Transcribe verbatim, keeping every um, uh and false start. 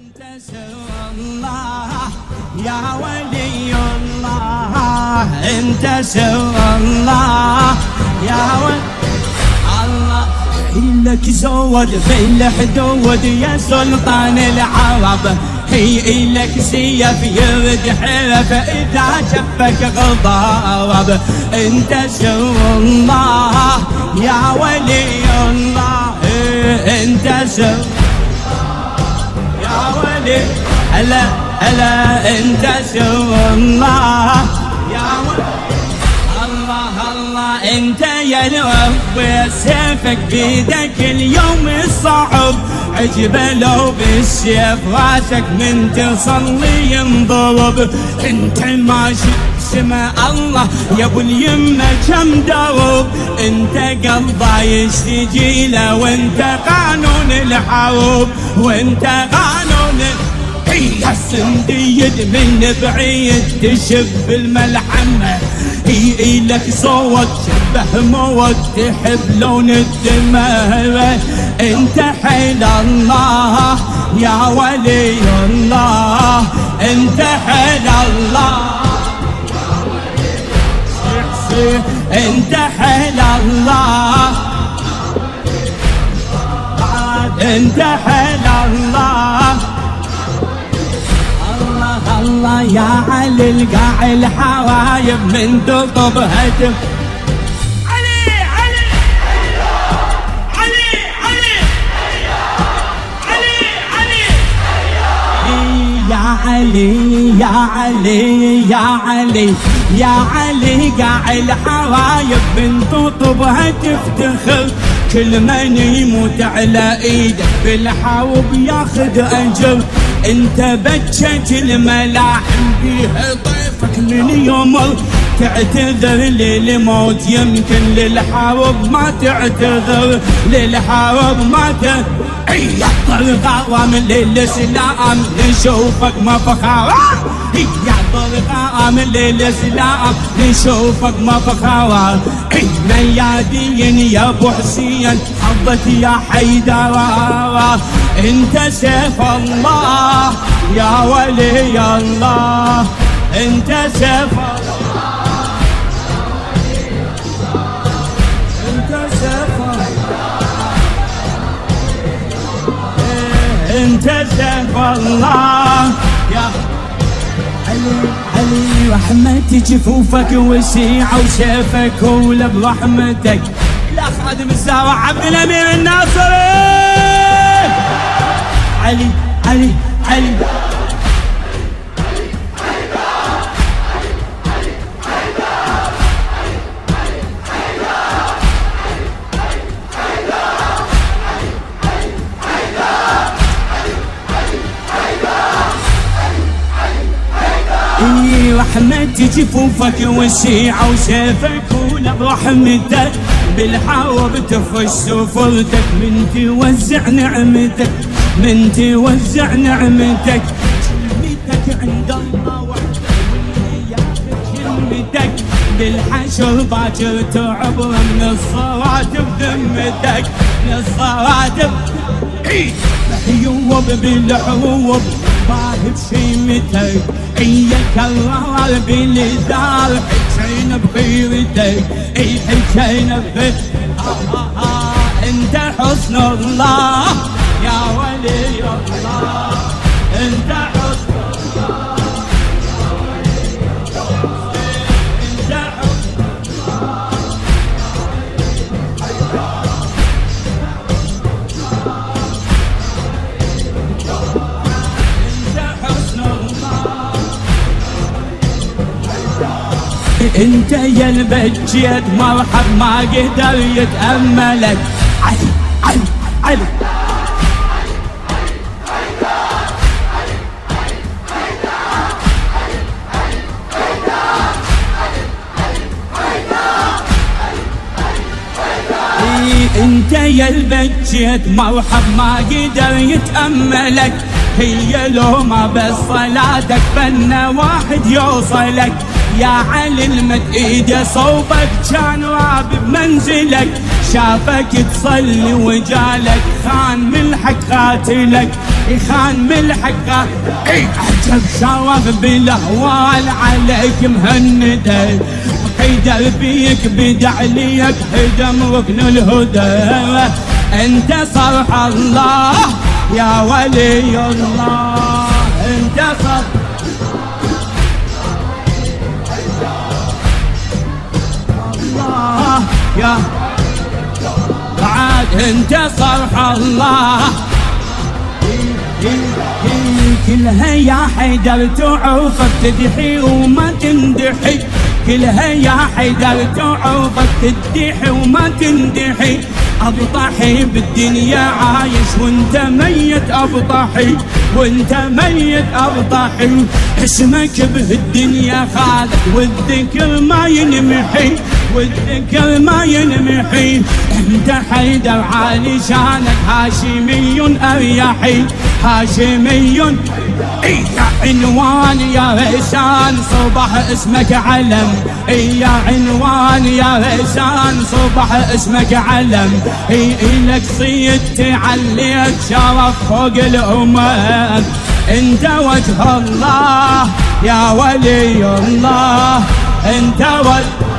انت سر الله يا ولي الله، انت سر الله يا ولي الله. لك زود في الحدود يا سلطان العرب، هي لك سيف يرد حرف اذا شفك غضب. انت سر الله يا ولي الله، انت سر يا ولي. هلا هلا انت سر الله يا ولي الله الله. انت يا رب سيفك بيدك اليوم الصعب، عجبه لو بالسيف راسك من تصلي ينضرب. انت ماشي سمع الله يا ابو اليمه كم درب، انت قلبه يشتجي له وانت قانون الحرب، وانت قانون هي السنديد من بعيد تشب الملحمه، هي لك صوت شبه موت تحب لون الدماء. انت حيل الله يا ولي الله، انت حيل الله انت حيل الله، انت حيل الله الله الله. يا علي القاع الحوايب من تطب هدف. علي علي علي علي علي علي يا علي يا علي يا علي يا علي قاع الحوايب من تطب تفتخر، كل من يموت على ايدك بالحوب ياخذ اجر. انت بجج الملاحم بيها ضيفك من يمر، تعتذر للموت يمكن للحرب ما تعتذر، للحرب ما تعتذر. هي الغرام للاسلام نشوفك ما فخار، هي الغرام للاسلام نشوفك ما فخار. ميادين يا ابو حسين حظت يا حيدر، انت سيف الله يا ولي الله، انت سيف الله انت سيف انت سيف الله يا علي علي. رحمة جفوفك وسيعة وسيفك ولا برحمتك. لا خادم الزهرة عبد الامير الناصري. علي علي علي رحمة جفوفك وسيعة وسيفك ولا برحمتك، بالحرب تفرش سفرتك من توزع نعمتك، من توزع نعمتك. كلمتك عند الله وحده واللي ياخذ كلمتك، بالحشر باكر تعبر من الصراتب ذمتك، من الصراتب محيوب بالحروب باهب شيمتك. اي كرر بالدار حسين بخيرتك، اي حسين بخيرتك. آه آه آه انت حسن الله يا ولي الله، انت حسن الله يا ولي الله، انت حسن الله انت يا البجيت مرحب ما قدر يتأملك. علي علي علي انت يا البجيت مرحب ما قدر يتأملك، هي لو ما بس صلاتك فن واحد يوصلك. يا علي المد ايده صوبك كان رابب منزلك، شافك تصلي وجالك خان ملحق قاتلك. يخان ملحقه عجب شرف بالاهوال عليك مهندة حيدر بيك بدع ليك هدم ركن الهدى انت صرح الله يا ولي الله انت صرح الله يا بعد انت صرح الله كلها يا حيدر تعوفك تدحي وما تندحي كلها يا حيدر تعوفك تدحي وما تندحي أبطحي بالدنيا عايش وانت ميت أبطحي وانت ميت أبطحي اسمك بهالدنيا خالد والذكر ما ينمحي والذكر ما ينمحي انت حيدر عالي شانك هاشمي أريحي هاشمي يا عنوان يا ريسان صبح اسمك علم يا عنوان يا ريسان صبح اسمك علم هي إلك صيد تعليك شرف فوق الأمم انت وجه الله يا ولي الله انت وجه